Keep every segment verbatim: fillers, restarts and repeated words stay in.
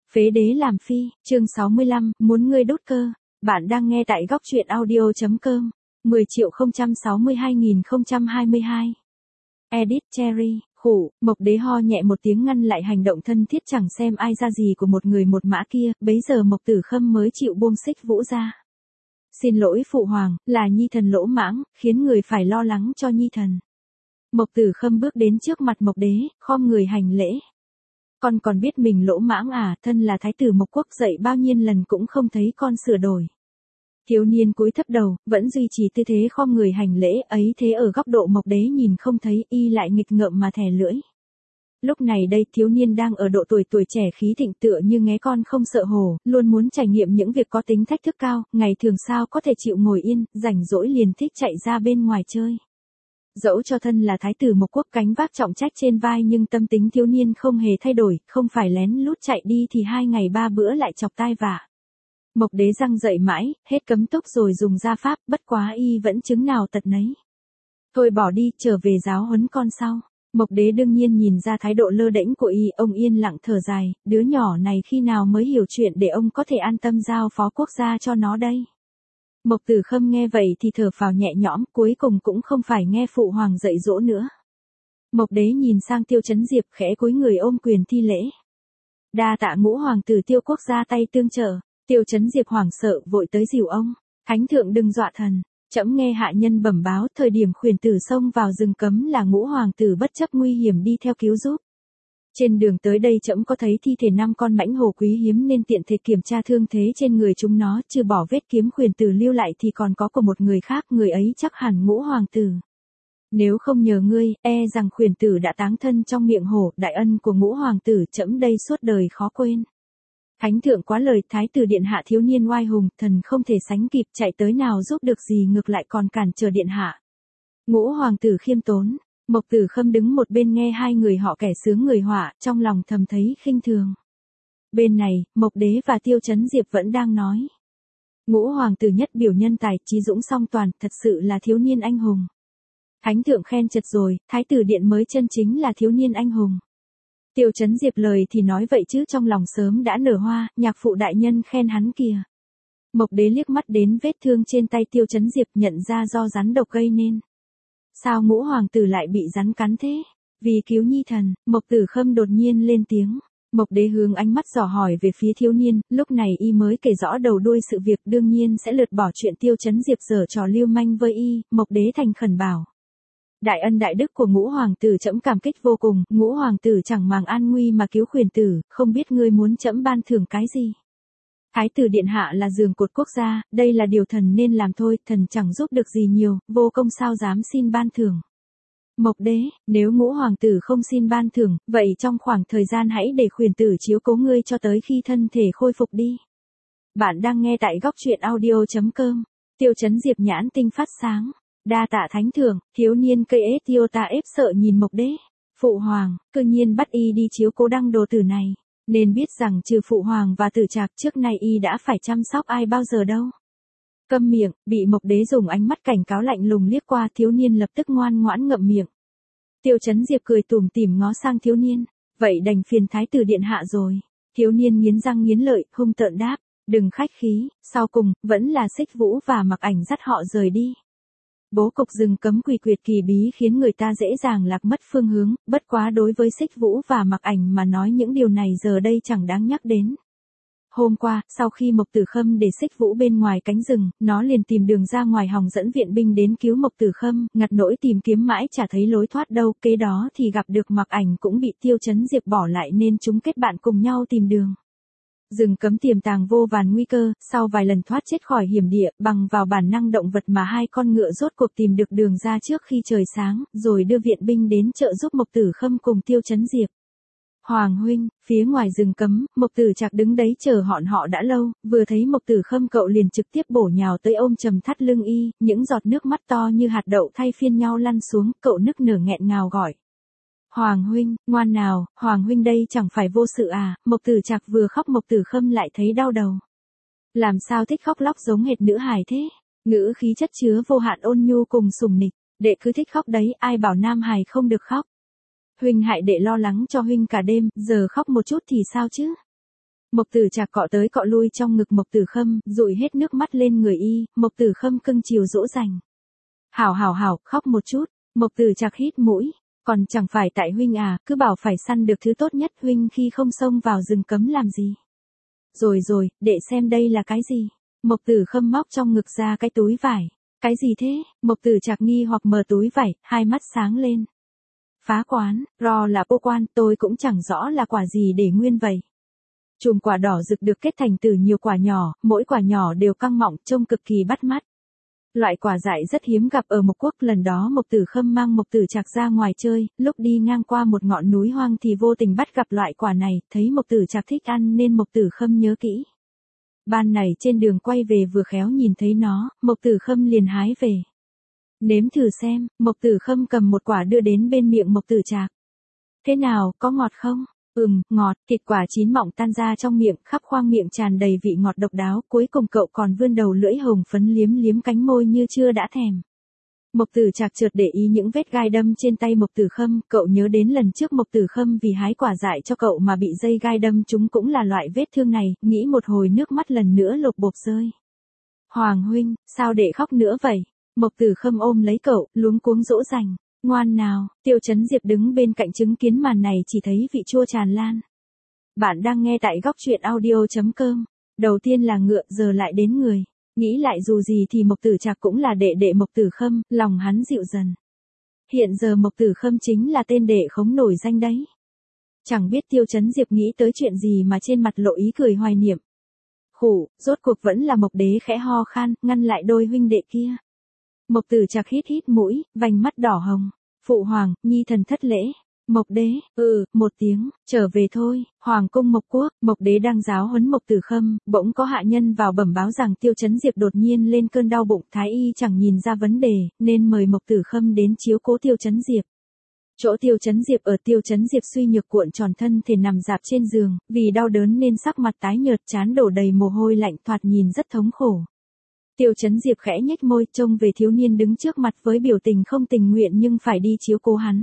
Phế đế làm phi, chương sáu mươi lăm, muốn ngươi đốt cơ. Bạn đang nghe tại góc truyện audio.com. mười triệu không trăm sáu mươi hai nghìn không trăm hai mươi hai. Edit Cherry, khủ, Mộc Đế ho nhẹ một tiếng ngăn lại hành động thân thiết chẳng xem ai ra gì của một người một mã kia, bấy giờ Mộc Tử Khâm mới chịu buông xích vũ ra. Xin lỗi phụ hoàng, là nhi thần lỗ mãng, khiến người phải lo lắng cho nhi thần. Mộc Tử Khâm bước đến trước mặt Mộc Đế, khom người hành lễ. Con còn biết mình lỗ mãng à, thân là thái tử Mộc Quốc dạy bao nhiêu lần cũng không thấy con sửa đổi. Thiếu niên cúi thấp đầu, vẫn duy trì tư thế khom người hành lễ, ấy thế ở góc độ Mộc Đế nhìn không thấy, y lại nghịch ngợm mà thè lưỡi. Lúc này đây thiếu niên đang ở độ tuổi tuổi trẻ khí thịnh tựa như nghé con không sợ hổ, luôn muốn trải nghiệm những việc có tính thách thức cao, ngày thường sao có thể chịu ngồi yên, rảnh rỗi liền thích chạy ra bên ngoài chơi. Dẫu cho thân là thái tử Mộc Quốc cánh vác trọng trách trên vai nhưng tâm tính thiếu niên không hề thay đổi, không phải lén lút chạy đi thì hai ngày ba bữa lại chọc tai vạ. Mộc Đế răng dậy mãi, hết cấm túc rồi dùng gia pháp, bất quá y vẫn chứng nào tật nấy. Thôi bỏ đi, trở về giáo huấn con sau. Mộc Đế đương nhiên nhìn ra thái độ lơ đễnh của y, ông yên lặng thở dài, đứa nhỏ này khi nào mới hiểu chuyện để ông có thể an tâm giao phó quốc gia cho nó đây. Mộc Tử Khâm nghe vậy thì thở phào nhẹ nhõm, cuối cùng cũng không phải nghe phụ hoàng dạy dỗ nữa. Mộc Đế nhìn sang Tiêu Chấn Diệp khẽ cúi người ôm quyền thi lễ. Đa tạ ngũ hoàng tử Tiêu quốc ra tay tương trợ. Tiêu Chấn Diệp hoảng sợ vội tới dìu ông. Thánh thượng đừng dọa thần. Trẫm nghe hạ nhân bẩm báo thời điểm khuyển tử xông vào rừng cấm là ngũ hoàng tử bất chấp nguy hiểm đi theo cứu giúp. Trên đường tới đây trẫm có thấy thi thể năm con mãnh hổ quý hiếm nên tiện thể kiểm tra thương thế trên người chúng nó, trừ bỏ vết kiếm khuyển tử lưu lại thì còn có của một người khác, người ấy chắc hẳn ngũ hoàng tử. Nếu không nhờ ngươi, e rằng khuyển tử đã táng thân trong miệng hổ, đại ân của ngũ hoàng tử trẫm đây suốt đời khó quên. Thánh thượng quá lời, thái tử điện hạ thiếu niên oai hùng, thần không thể sánh kịp, chạy tới nào giúp được gì ngược lại còn cản trở điện hạ. Ngũ hoàng tử khiêm tốn. Mộc Tử Khâm đứng một bên nghe hai người họ kẻ sướng người họa, trong lòng thầm thấy khinh thường. Bên này, Mộc Đế và Tiêu Chấn Diệp vẫn đang nói. Ngũ hoàng tử nhất biểu nhân tài, trí dũng song toàn, thật sự là thiếu niên anh hùng. Thánh thượng khen chật rồi, thái tử điện mới chân chính là thiếu niên anh hùng. Tiêu Chấn Diệp lời thì nói vậy chứ trong lòng sớm đã nở hoa, nhạc phụ đại nhân khen hắn kìa. Mộc Đế liếc mắt đến vết thương trên tay Tiêu Chấn Diệp nhận ra do rắn độc gây nên. Sao ngũ hoàng tử lại bị rắn cắn thế? Vì cứu nhi thần, Mộc Tử Khâm đột nhiên lên tiếng. Mộc Đế hướng ánh mắt dò hỏi về phía thiếu niên, lúc này y mới kể rõ đầu đuôi sự việc, đương nhiên sẽ lược bỏ chuyện Tiêu Chấn Diệp giở trò lưu manh với y. Mộc Đế thành khẩn bảo. Đại ân đại đức của ngũ hoàng tử trẫm cảm kích vô cùng, ngũ hoàng tử chẳng màng an nguy mà cứu khuyển tử, không biết ngươi muốn trẫm ban thưởng cái gì. Thái tử điện hạ là giường cột quốc gia, đây là điều thần nên làm thôi, thần chẳng giúp được gì nhiều, vô công sao dám xin ban thưởng. Mộc Đế, nếu ngũ hoàng tử không xin ban thưởng, vậy trong khoảng thời gian hãy để khuyển tử chiếu cố ngươi cho tới khi thân thể khôi phục đi. Bạn đang nghe tại góc truyện audio.com. Tiêu Chấn Diệp nhãn tinh phát sáng. Đa tạ thánh thượng, thiếu niên cây ế tiêu ta ép sợ nhìn Mộc Đế. Phụ hoàng, cơ nhiên bắt y đi chiếu cố đăng đồ tử này. Nên biết rằng trừ phụ hoàng và tử trạc trước nay y đã phải chăm sóc ai bao giờ đâu. Câm miệng, bị Mộc Đế dùng ánh mắt cảnh cáo lạnh lùng liếc qua, thiếu niên lập tức ngoan ngoãn ngậm miệng. Tiêu Chấn Diệp cười tủm tỉm ngó sang thiếu niên. Vậy đành phiền thái tử điện hạ rồi. Thiếu niên nghiến răng nghiến lợi, hung tợn đáp. Đừng khách khí, sau cùng, vẫn là Xích Vũ và Mặc Ảnh dắt họ rời đi. Bố cục rừng cấm quỷ quyệt kỳ bí khiến người ta dễ dàng lạc mất phương hướng, bất quá đối với Xích Vũ và Mặc Ảnh mà nói những điều này giờ đây chẳng đáng nhắc đến. Hôm qua, sau khi Mộc Tử Khâm để Xích Vũ bên ngoài cánh rừng, nó liền tìm đường ra ngoài hòng dẫn viện binh đến cứu Mộc Tử Khâm, ngặt nỗi tìm kiếm mãi chả thấy lối thoát đâu, kế đó thì gặp được Mặc Ảnh cũng bị Tiêu Chấn Diệp bỏ lại nên chúng kết bạn cùng nhau tìm đường. Rừng cấm tiềm tàng vô vàn nguy cơ, sau vài lần thoát chết khỏi hiểm địa, bằng vào bản năng động vật mà hai con ngựa rốt cuộc tìm được đường ra trước khi trời sáng, rồi đưa viện binh đến trợ giúp Mộc Tử Khâm cùng Tiêu Chấn Diệp. Hoàng huynh, phía ngoài rừng cấm, Mộc Tử Trạc đứng đấy chờ họn họ đã lâu, vừa thấy Mộc Tử Khâm cậu liền trực tiếp bổ nhào tới ôm chầm thắt lưng y, những giọt nước mắt to như hạt đậu thay phiên nhau lăn xuống, cậu nức nở nghẹn ngào gọi. Hoàng huynh, ngoan nào, Hoàng huynh đây chẳng phải vô sự à, Mộc Tử Trạc vừa khóc Mộc Tử Khâm lại thấy đau đầu. Làm sao thích khóc lóc giống hệt nữ hài thế, ngữ khí chất chứa vô hạn ôn nhu cùng sủng nịch, đệ cứ thích khóc đấy, ai bảo nam hài không được khóc. Huynh hại đệ lo lắng cho huynh cả đêm, giờ khóc một chút thì sao chứ. Mộc Tử Trạc cọ tới cọ lui trong ngực Mộc Tử Khâm, dụi hết nước mắt lên người y, Mộc Tử Khâm cưng chiều dỗ dành. Hảo hảo hảo, khóc một chút, Mộc Tử Trạc hít mũi, còn chẳng phải tại huynh à, cứ bảo phải săn được thứ tốt nhất huynh khi không xông vào rừng cấm làm gì. Rồi rồi, để xem đây là cái gì. Mộc Tử Khâm móc trong ngực ra cái túi vải. Cái gì thế? Mộc Tử Trạc nghi hoặc mở túi vải, hai mắt sáng lên. Phá quán, ro là ô quan, tôi cũng chẳng rõ là quả gì để nguyên vậy. Chùm quả đỏ rực được kết thành từ nhiều quả nhỏ, mỗi quả nhỏ đều căng mọng, trông cực kỳ bắt mắt. Loại quả dại rất hiếm gặp ở Mộc Quốc, lần đó Mộc Tử Khâm mang Mộc Tử Trạc ra ngoài chơi, lúc đi ngang qua một ngọn núi hoang thì vô tình bắt gặp loại quả này, thấy Mộc Tử Trạc thích ăn nên Mộc Tử Khâm nhớ kỹ. Ban này trên đường quay về vừa khéo nhìn thấy nó, Mộc Tử Khâm liền hái về. Nếm thử xem, Mộc Tử Khâm cầm một quả đưa đến bên miệng Mộc Tử Trạc. Thế nào, có ngọt không? Ừm, ngọt, thịt quả chín mọng tan ra trong miệng, khắp khoang miệng tràn đầy vị ngọt độc đáo, cuối cùng cậu còn vươn đầu lưỡi hồng phấn liếm liếm cánh môi như chưa đã thèm. Mộc Tử Trạc chợt để ý những vết gai đâm trên tay Mộc Tử Khâm, cậu nhớ đến lần trước Mộc Tử Khâm vì hái quả dại cho cậu mà bị dây gai đâm chúng cũng là loại vết thương này, nghĩ một hồi nước mắt lần nữa lột bột rơi. Hoàng huynh, sao để khóc nữa vậy? Mộc Tử Khâm ôm lấy cậu, luống cuống dỗ dành. Ngoan nào, Tiêu Chấn Diệp đứng bên cạnh chứng kiến màn này chỉ thấy vị chua tràn lan. Bạn đang nghe tại góc truyện audio chấm com. Đầu tiên là ngựa, giờ lại đến người. Nghĩ lại dù gì thì Mộc Tử Trạc cũng là đệ đệ Mộc Tử Khâm, lòng hắn dịu dần. Hiện giờ Mộc Tử Khâm chính là tên đệ khống nổi danh đấy. Chẳng biết Tiêu Chấn Diệp nghĩ tới chuyện gì mà trên mặt lộ ý cười hoài niệm. Khủ, rốt cuộc vẫn là Mộc Đế khẽ ho khan, ngăn lại đôi huynh đệ kia. Mộc Tử Trạc hít hít mũi, vành mắt đỏ hồng. Phụ hoàng, nhi thần thất lễ. Mộc Đế, ừ, một tiếng, trở về thôi. Hoàng cung Mộc Quốc, Mộc Đế đang giáo huấn Mộc Tử Khâm, bỗng có hạ nhân vào bẩm báo rằng Tiêu Chấn Diệp đột nhiên lên cơn đau bụng, thái y chẳng nhìn ra vấn đề, nên mời Mộc Tử Khâm đến chiếu cố Tiêu Chấn Diệp. Chỗ Tiêu Chấn Diệp ở, Tiêu Chấn Diệp suy nhược cuộn tròn thân thể nằm rạp trên giường, vì đau đớn nên sắc mặt tái nhợt, trán đổ đầy mồ hôi lạnh, thoạt nhìn rất thống khổ. Tiêu Chấn Diệp khẽ nhếch môi, trông về thiếu niên đứng trước mặt với biểu tình không tình nguyện nhưng phải đi chiếu cố hắn.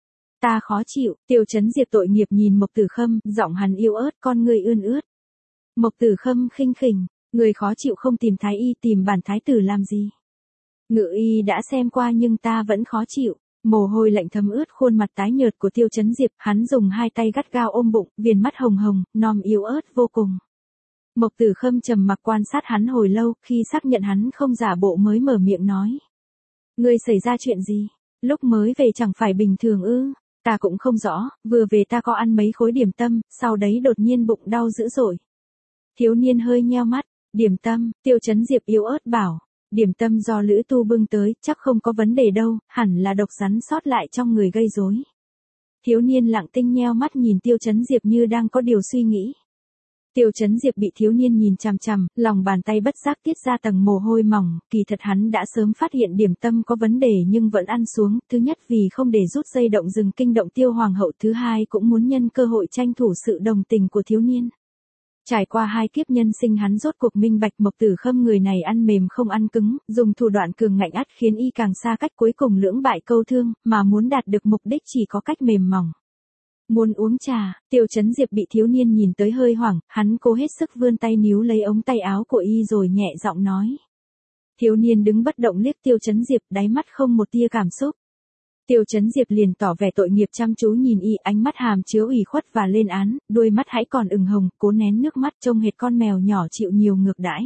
Ta khó chịu, Tiêu Chấn Diệp tội nghiệp nhìn Mộc Tử Khâm, giọng hắn yếu ớt, con người ươn ướt. Mộc Tử Khâm khinh khỉnh, người khó chịu không tìm thái y tìm bản thái tử làm gì? Ngự y đã xem qua nhưng ta vẫn khó chịu. Mồ hôi lạnh thấm ướt khuôn mặt tái nhợt của Tiêu Chấn Diệp, hắn dùng hai tay gắt gao ôm bụng, viền mắt hồng hồng, nom yếu ớt vô cùng. Mộc Tử Khâm trầm mặc quan sát hắn hồi lâu, khi xác nhận hắn không giả bộ mới mở miệng nói. Ngươi xảy ra chuyện gì? Lúc mới về chẳng phải bình thường ư? Ta cũng không rõ, vừa về ta có ăn mấy khối điểm tâm, sau đấy đột nhiên bụng đau dữ dội. Thiếu niên hơi nheo mắt, điểm tâm, Tiêu Chấn Diệp yếu ớt bảo. Điểm tâm do Lữ Tu bưng tới, chắc không có vấn đề đâu, hẳn là độc rắn sót lại trong người gây rối. Thiếu niên lặng tinh nheo mắt nhìn Tiêu Chấn Diệp như đang có điều suy nghĩ. Tiêu Chấn Diệp bị thiếu niên nhìn chằm chằm, lòng bàn tay bất giác tiết ra tầng mồ hôi mỏng, kỳ thật hắn đã sớm phát hiện điểm tâm có vấn đề nhưng vẫn ăn xuống, thứ nhất vì không để rút dây động rừng kinh động Tiêu Hoàng hậu, thứ hai cũng muốn nhân cơ hội tranh thủ sự đồng tình của thiếu niên. Trải qua hai kiếp nhân sinh hắn rốt cuộc minh bạch Mộc Tử Khâm người này ăn mềm không ăn cứng, dùng thủ đoạn cường ngạnh ắt khiến y càng xa cách, cuối cùng lưỡng bại câu thương, mà muốn đạt được mục đích chỉ có cách mềm mỏng. Muốn uống trà, Tiêu Chấn Diệp bị thiếu niên nhìn tới hơi hoảng, hắn cố hết sức vươn tay níu lấy ống tay áo của y rồi nhẹ giọng nói. Thiếu niên đứng bất động liếc Tiêu Chấn Diệp, đáy mắt không một tia cảm xúc. Tiêu Chấn Diệp liền tỏ vẻ tội nghiệp chăm chú nhìn y, ánh mắt hàm chứa ủy khuất và lên án, đôi mắt hãy còn ửng hồng, cố nén nước mắt trông hệt con mèo nhỏ chịu nhiều ngược đãi.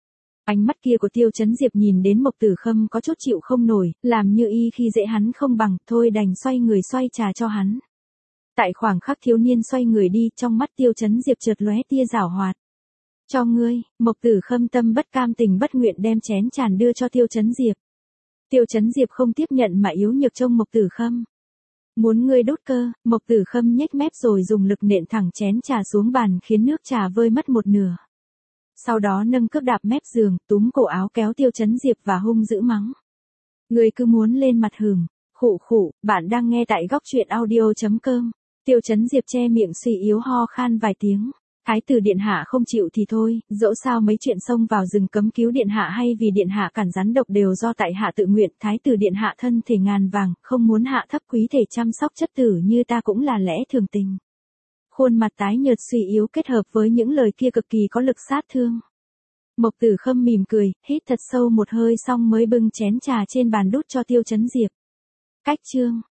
Ánh mắt kia của Tiêu Chấn Diệp nhìn đến Mộc Tử Khâm có chút chịu không nổi, làm như y khi dễ hắn không bằng, thôi đành xoay người xoay trà cho hắn. Tại khoảng khắc thiếu niên xoay người đi, trong mắt Tiêu Chấn Diệp chợt lóe tia giảo hoạt. Cho ngươi, Mộc Tử Khâm tâm bất cam tình bất nguyện đem chén tràn đưa cho Tiêu Chấn Diệp. Tiêu Chấn Diệp không tiếp nhận mà yếu nhược trông Mộc Tử Khâm. Muốn ngươi đốt cơ, Mộc Tử Khâm nhếch mép rồi dùng lực nện thẳng chén trà xuống bàn khiến nước trà vơi mất một nửa. Sau đó nâng cước đạp mép giường, túm cổ áo kéo Tiêu Chấn Diệp và hung dữ mắng. Ngươi cứ muốn lên mặt hửng. Khụ khụ, bạn đang nghe tại góc truyện audio chấm com. Tiêu Chấn Diệp che miệng suy yếu ho khan vài tiếng. Thái tử điện hạ không chịu thì thôi, dẫu sao mấy chuyện xông vào rừng cấm cứu điện hạ hay vì điện hạ cản rắn độc đều do tại hạ tự nguyện. Thái tử điện hạ thân thể ngàn vàng, không muốn hạ thấp quý thể chăm sóc chất tử như ta cũng là lẽ thường tình. Khuôn mặt tái nhợt suy yếu kết hợp với những lời kia cực kỳ có lực sát thương. Mộc Tử Khâm mỉm cười, hít thật sâu một hơi xong mới bưng chén trà trên bàn đút cho Tiêu Chấn Diệp. Cách chương